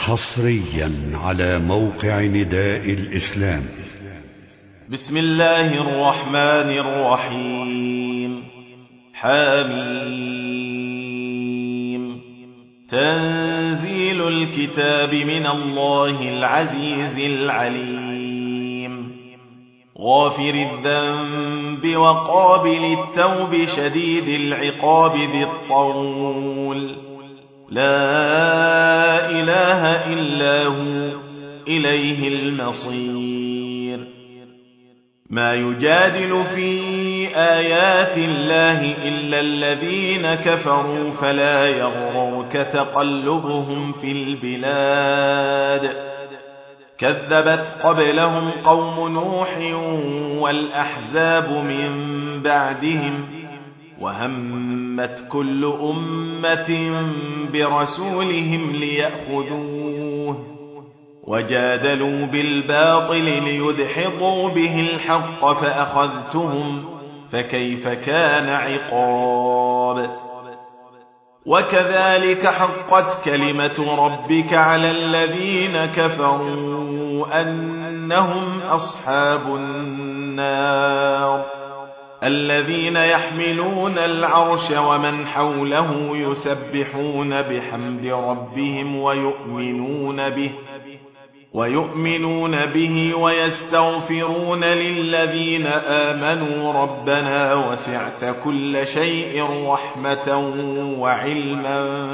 حصريا على موقع نداء الإسلام. بسم الله الرحمن الرحيم. حميم. تنزيل الكتاب من الله العزيز العليم. غافر الذنب وقابل التوب شديد العقاب ذي الطول. لا إله إلا هو إليه المصير. ما يجادل في آيات الله إلا الذين كفروا فلا يغررك تقلبهم في البلاد. كذبت قبلهم قوم نوح والأحزاب من بعدهم وهمت كل أمة برسولهم ليأخذوه وجادلوا بالباطل ليدحضوا به الحق فأخذتهم فكيف كان عقاب. وكذلك حقت كلمة ربك على الذين كفروا أنهم أصحاب النار الذين يحملون العرش ومن حوله يسبحون بحمد ربهم ويؤمنون به ويستغفرون للذين آمنوا ربنا وسعت كل شيء رحمة وعلما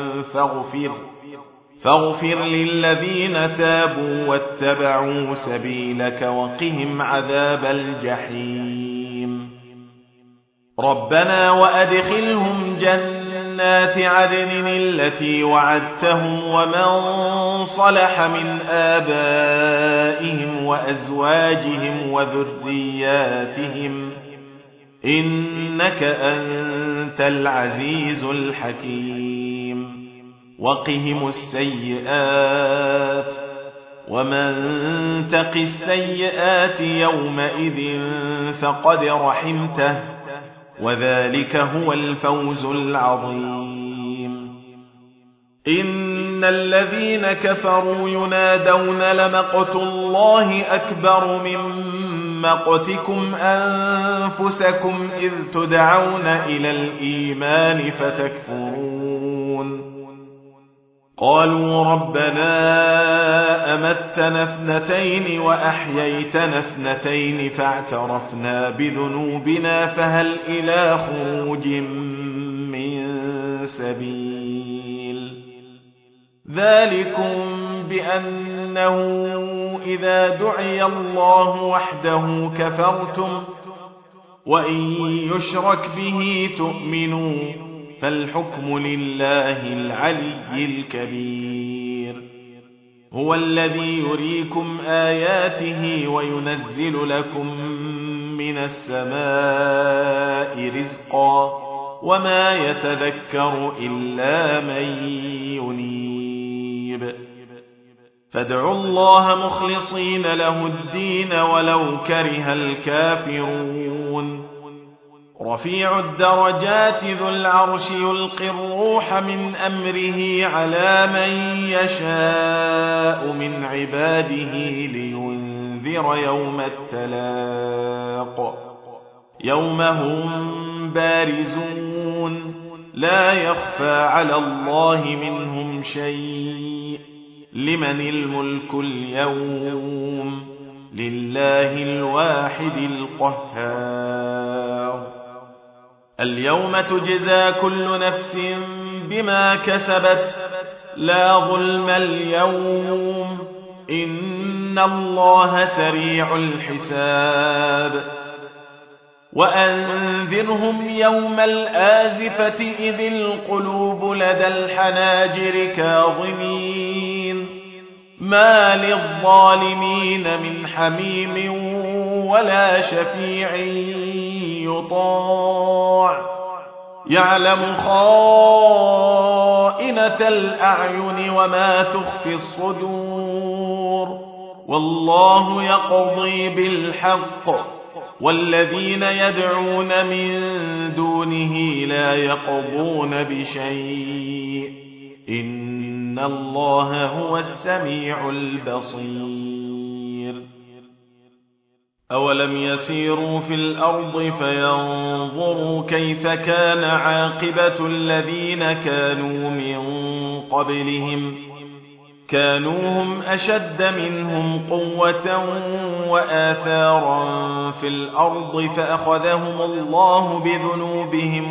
فاغفر للذين تابوا واتبعوا سبيلك وقهم عذاب الجحيم. ربنا وأدخلهم جنات عدن التي وعدتهم ومن صلح من آبائهم وأزواجهم وذرياتهم إنك أنت العزيز الحكيم. وقهم السيئات ومن تق السيئات يومئذ فقد رحمته وذلك هو الفوز العظيم. إن الذين كفروا ينادون لمقت الله أكبر من مقتكم أنفسكم إذ تدعون إلى الإيمان فتكفرون. قالوا ربنا أمتنا اثنتين وأحييتنا اثنتين فاعترفنا بذنوبنا فهل إلى خروج من سبيل. ذلكم بأنه إذا دعي الله وحده كفرتم وإن يشرك به تؤمنوا فالحكم لله العلي الكبير. هو الذي يريكم آياته وينزل لكم من السماء رزقا وما يتذكر إلا من ينيب. فادعوا الله مخلصين له الدين ولو كره الكافرون. رفيع الدرجات ذو العرش يلقي الروح من أمره على من يشاء من عباده لينذر يوم التلاق يوم هم بارزون لا يخفى على الله منهم شيء. لمن الملك اليوم لله الواحد القهار. اليوم تجزى كل نفس بما كسبت لا ظلم اليوم إن الله سريع الحساب. وأنذرهم يوم الآزفة إذ القلوب لدى الحناجر كاظمين ما للظالمين من حميم ولا شفيع يطاع. يعلم خائنة الأعين وما تخفي الصدور والله يقضي بالحق والذين يدعون من دونه لا يقضون بشيء إن الله هو السميع البصير أولم يسيروا في الأرض فينظروا كيف كان عاقبة الذين كانوا من قبلهم كانوا هم أشد منهم قوة وآثارا في الأرض فأخذهم الله بذنوبهم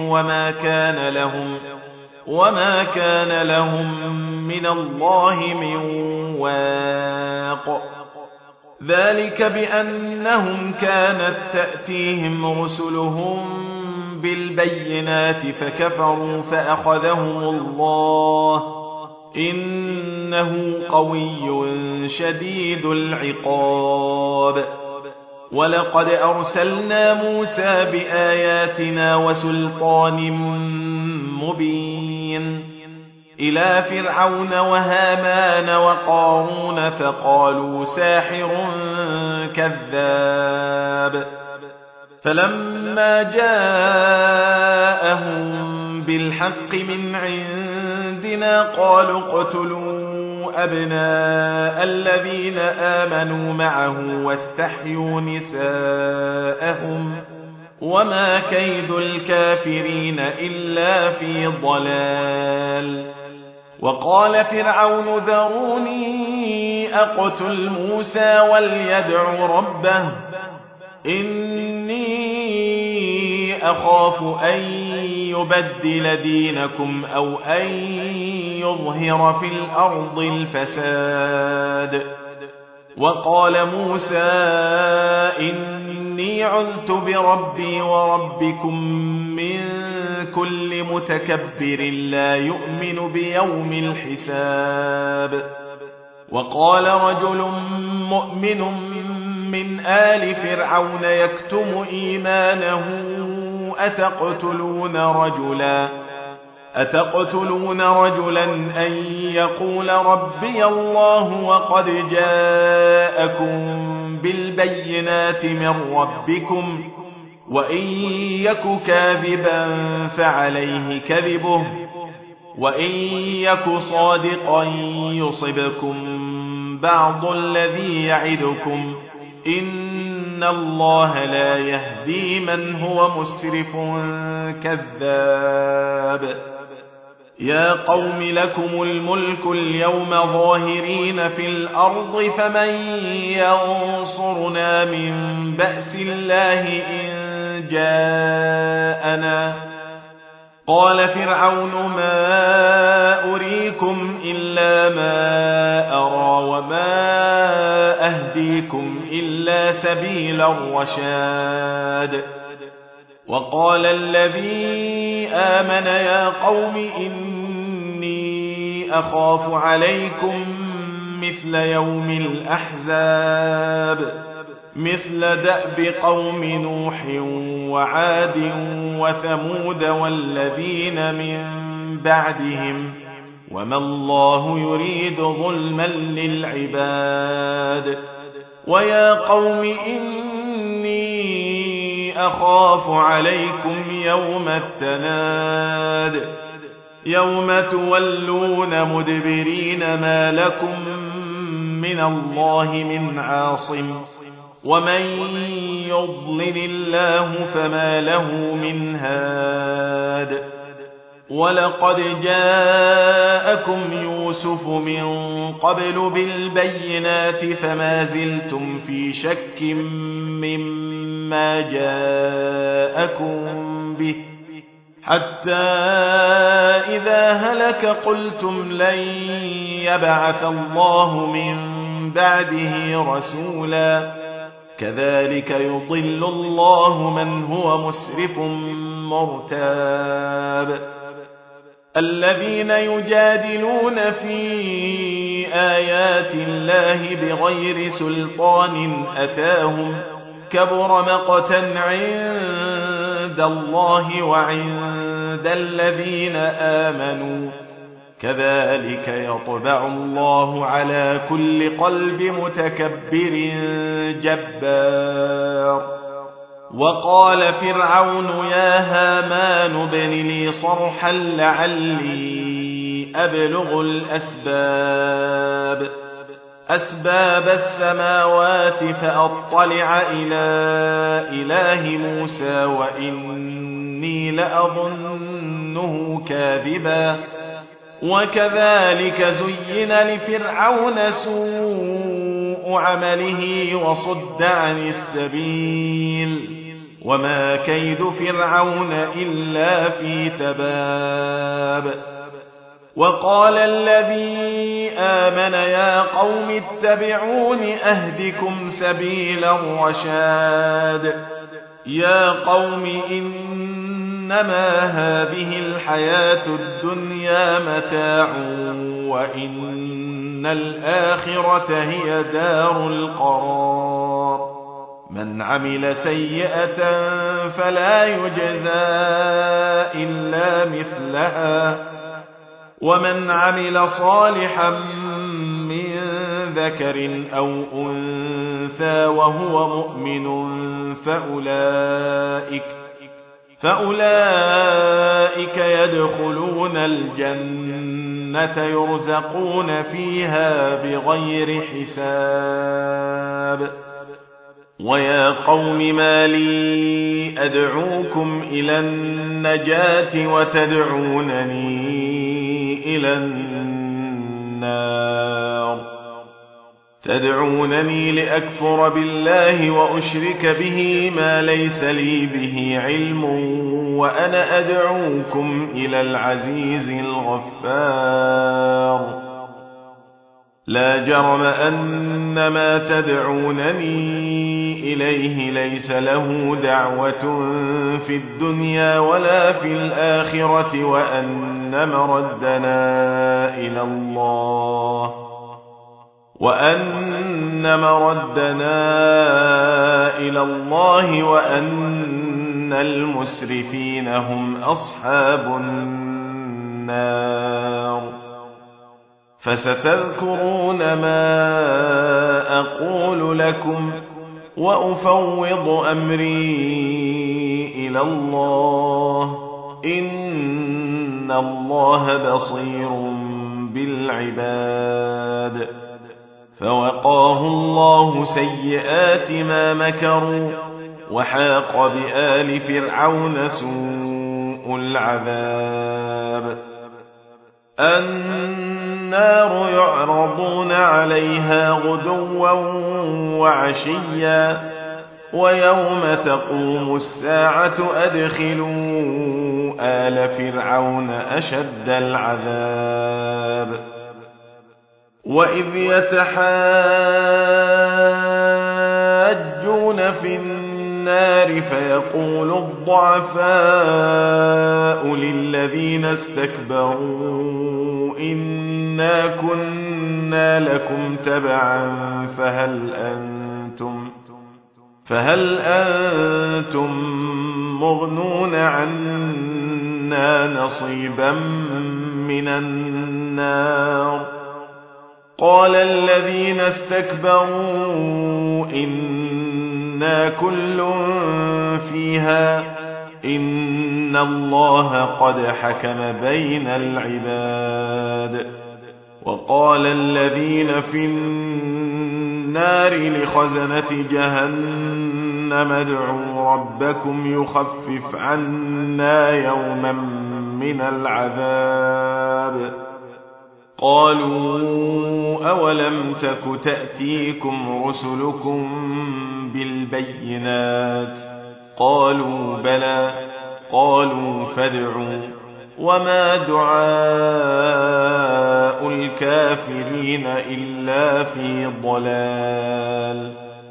وما كان لهم من الله من واق ذلك بأنهم كانت تأتيهم رسلهم بالبينات فكفروا فأخذهم الله إنه قوي شديد العقاب ولقد أرسلنا موسى بآياتنا وسلطان مبين إلى فرعون وهامان وقارون فقالوا ساحر كذاب فلما جاءهم بالحق من عندنا قالوا اقتلوا أبناء الذين آمنوا معه واستحيوا نساءهم وما كيد الكافرين إلا في ضلال وقال فرعون ذروني أقتل موسى وليدع ربه إني أخاف أن يبدل دينكم أو أن يظهر في الأرض الفساد وقال موسى إني عذت بربي وربكم من كل متكبر لا يؤمن بيوم الحساب وقال رجل مؤمن من آل فرعون يكتم إيمانه أتقتلون رجلا أن يقول ربي الله وقد جاءكم بالبينات من ربكم وإن يك كاذبا فعليه كذبه وإن يك صادقا يصبكم بعض الذي يعدكم إن الله لا يهدي من هو مسرف كذاب يا قوم لكم الملك اليوم ظاهرين في الأرض فمن ينصرنا من بأس الله إن جاءنا قال فرعون ما أريكم إلا ما أرى وما أهديكم إلا سبيل الرشاد وقال الذي آمن يا قوم إني أخاف عليكم مثل يوم الأحزاب مثل دأب قوم نوح وعاد وثمود والذين من بعدهم وما الله يريد ظلما للعباد ويا قوم إني أخاف عليكم يوم التناد يوم تولون مدبرين ما لكم من الله من عاصم ومن يضلل الله فما له من هاد ولقد جاءكم يوسف من قبل بالبينات فما زلتم في شك مما جاءكم به حتى إذا هلك قلتم لن يبعث الله من بعده رسولا كذلك يضل الله من هو مسرف مرتاب الذين يجادلون في آيات الله بغير سلطان أتاهم كبر مقتا عند الله وعند الذين آمنوا كذلك يطبع الله على كل قلب متكبر جبار وقال فرعون يا هامان ابن لي صرحا لعلي أبلغ أسباب السماوات فأطلع إلى إله موسى وإني لأظنه كاذبا وكذلك زين لفرعون سوء عمله وصد عن السبيل وما كيد فرعون إلا في تباب وقال الذي آمن يا قوم اتبعون أهدكم سبيل الرشاد يا قوم إنما هذه الحياة الدنيا متاع وإن الآخرة هي دار القرار من عمل سيئة فلا يجزى إلا مثلها ومن عمل صالحا من ذكر أو أنثى وهو مؤمن فأولئك يدخلون الجنة يرزقون فيها بغير حساب ويا قوم ما لي أدعوكم إلى النجاة وتدعونني إلى النار تدعونني لأكفر بالله وأشرك به ما ليس لي به علم وأنا أدعوكم إلى العزيز الغفار لا جرم أن ما تدعونني إليه ليس لله دعوة في الدنيا ولا في الآخرة وأن مردنا إلى الله وأن المسرفين هم أصحاب النار فستذكرون ما أقول لكم وأفوض أمري إلى الله إن الله بصير بالعباد فوقاه الله سيئات ما مكروا وحاق بآل فرعون سوء العذاب النار يعرضون عليها غدوا وعشيا ويوم تقوم الساعة أدخلوا آل فرعون أشد العذاب وإذ يتحاجون في النار فيقول الضعفاء للذين استكبروا إنا كنا لكم تبعا فهل أنتم مغنون عنا نصيبا من النار قال الذين استكبروا إنا كل فيها إن الله قد حكم بين العباد وقال الذين في النار لخزنة جهنم ادعوا ربكم يخفف عنا يوما من العذاب قالوا أولم تك تأتيكم رسلكم بالبينات قالوا بلى قالوا فادعوا وما دعاء الكافرين إلا في ضلال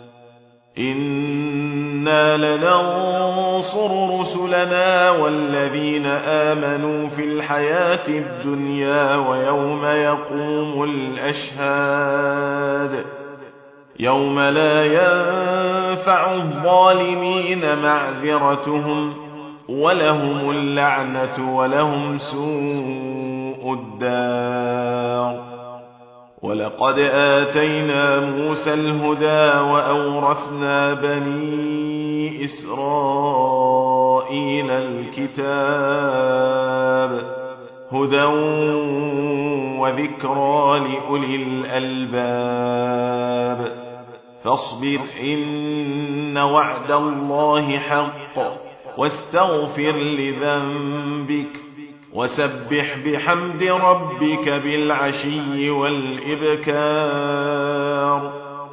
إنا لننصر رسلنا والذين آمنوا في الحياة الدنيا ويوم يقوم الأشهاد يوم لا ينفع الظالمين معذرتهم ولهم اللعنة ولهم سوء الدار ولقد آتينا موسى الهدى وأورثنا بني إسرائيل الكتاب هدى وذكرى لأولي الألباب فاصبر إن وعد الله حق واستغفر لذنبك وسبح بحمد ربك بالعشي والإبكار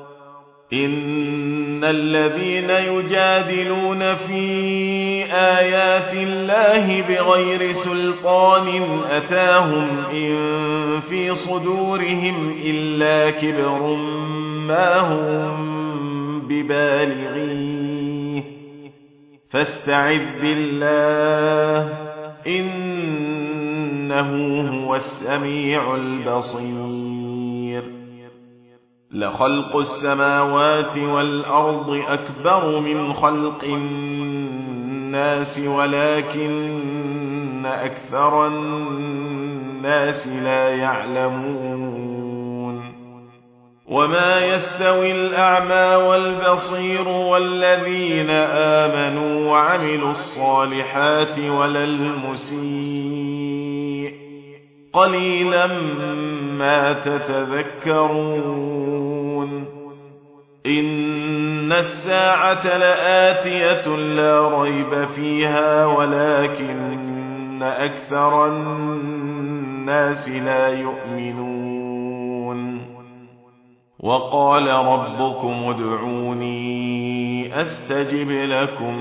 إن الذين يجادلون في آيات الله بغير سلطان أتاهم إن في صدورهم إلا كبر ما هم ببالغيه فاستعذ بالله إنه هو السميع البصير لخلق السماوات والأرض أكبر من خلق الناس ولكن أكثر الناس لا يعلمون وما يستوي الأعمى والبصير والذين آمنوا وعملوا الصالحات ولا المسيء قليلا ما تتذكرون إن الساعة لآتية لا ريب فيها ولكن أكثر الناس لا يؤمنون وقال ربكم ادعوني أستجب لكم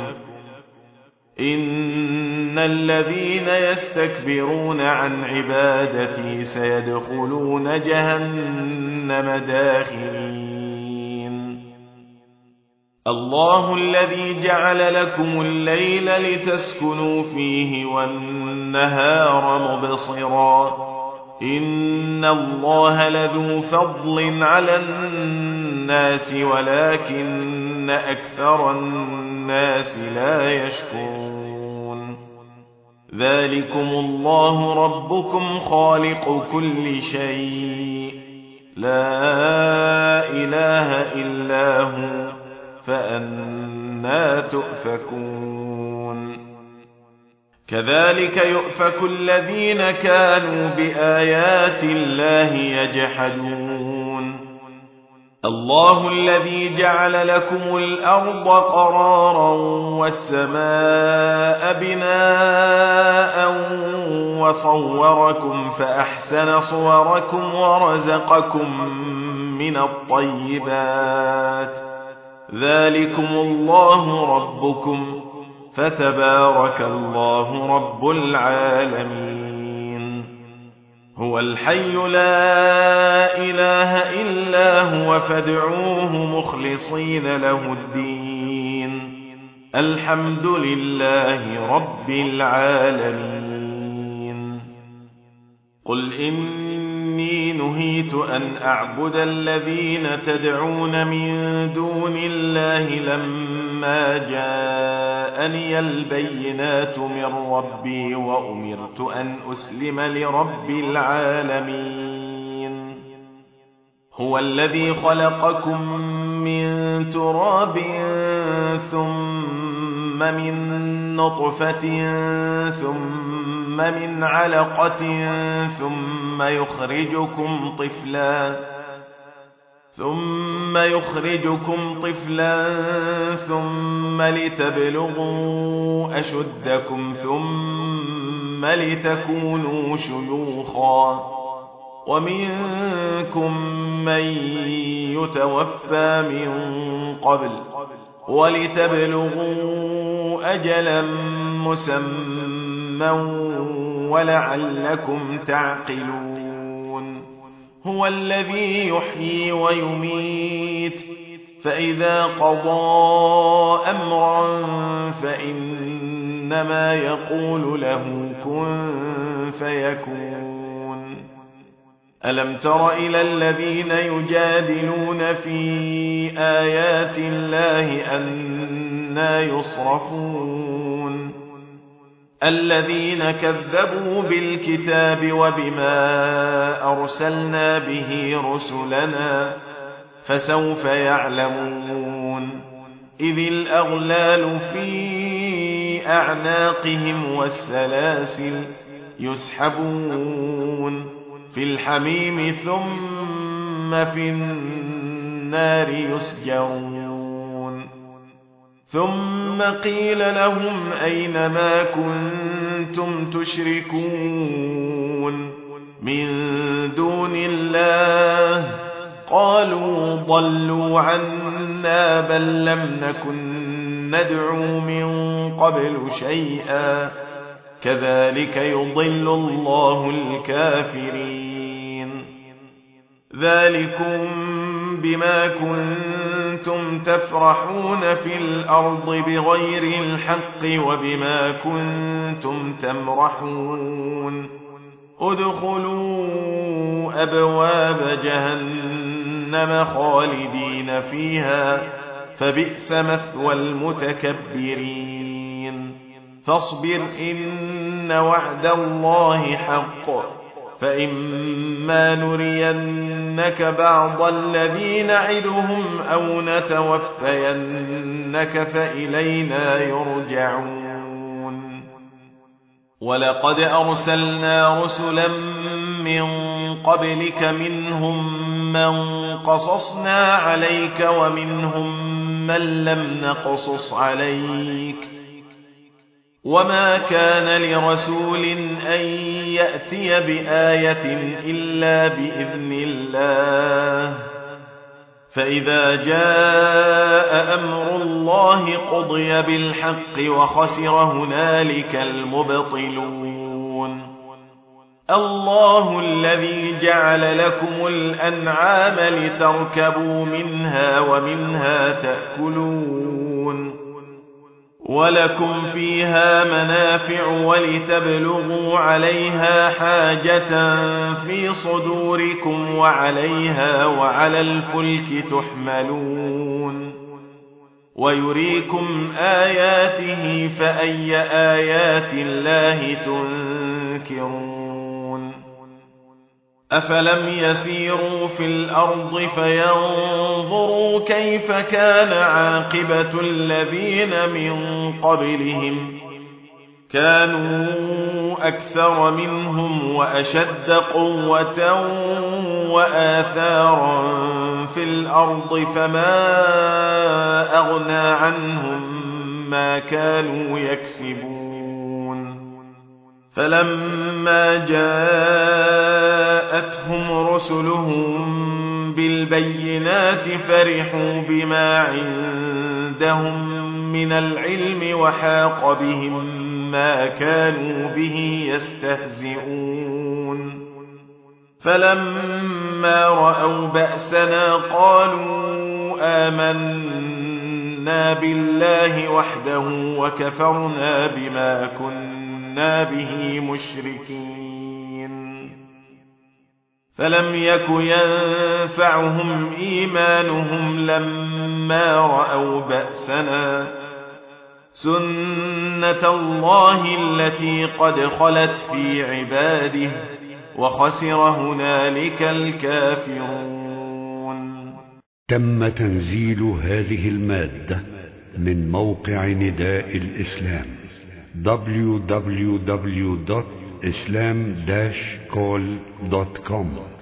إن الذين يستكبرون عن عبادتي سيدخلون جهنم داخرين الله الذي جعل لكم الليل لتسكنوا فيه والنهار مبصرا إن الله لذو فضل على الناس ولكن أكثر الناس لا يشكرون ذلكم الله ربكم خالق كل شيء لا إله إلا هو فأنى تؤفكون كذلك يؤفك الذين كانوا بآيات الله يجحدون الله الذي جعل لكم الأرض قرارا والسماء بناء وصوركم فأحسن صوركم ورزقكم من الطيبات ذلكم الله ربكم فتبارك الله رب العالمين هو الحي لا إله إلا هو فادعوه مخلصين له الدين الحمد لله رب العالمين قل إني نهيت أن أعبد الذين تدعون من دون الله لما جاءني البينات من ربي وأمرت أن أسلم لرب العالمين هو الذي خلقكم من تراب ثم من نطفة ثم من علقة ثم يخرجكم طفلا ثم لتبلغوا أشدكم ثم لتكونوا شيوخا ومنكم من يتوفى من قبل ولتبلغوا أجلا مسمى ولعلكم تعقلون هو الذي يحيي ويميت فإذا قضى أمرا فإنما يقول له كن فيكون ألم تر إلى الذين يجادلون في آيات الله أنى يصرفون الذين كذبوا بالكتاب وبما أرسلنا به رسلنا فسوف يعلمون إذ الأغلال في أعناقهم والسلاسل يسحبون في الحميم ثم في النار يسجرون ثم قيل لهم أين ما كنتم تشركون من دون الله قالوا ضلوا عنا بل لم نكن ندعو من قبل شيئا كذلك يضل الله الكافرين ذلكم بما كنتم تفرحون في الأرض بغير الحق وبما كنتم تمرحون ادخلوا أبواب جهنم خالدين فيها فبئس مثوى المتكبرين فاصبر إن وعد الله حق فإما نرينك بعض الذي نعدهم أو نتوفينك فإلينا يرجعون ولقد أرسلنا رسلا من قبلك منهم من قصصنا عليك ومنهم من لم نقصص عليك وما كان لرسول أن يأتي بآية إلا بإذن الله فإذا جاء أمر الله قضي بالحق وخسر هنالك المبطلون الله الذي جعل لكم الأنعام لتركبوا منها ومنها تأكلون ولكم فيها منافع ولتبلغوا عليها حاجة في صدوركم وعليها وعلى الفلك تحملون ويريكم آياته فأي آيات الله تنكرون أفلم يسيروا في الأرض فينظروا كيف كان عاقبة الذين من قبلهم كانوا أكثر منهم وأشد قوة وآثارا في الأرض فما أغنى عنهم ما كانوا يكسبون فلما جاءتهم رسلهم بالبينات فرحوا بما عندهم من العلم وحاق بهم ما كانوا به يستهزئون فلما رأوا بأسنا قالوا آمنا بالله وحده وكفرنا بما كنا به مشركين فلم يك ينفعهم إيمانهم لما رأوا بأسنا سنة الله التي قد خلت في عباده وخسر هنالك الكافرون. تم تنزيل هذه المادة من موقع نداء الإسلام www.islam-call.com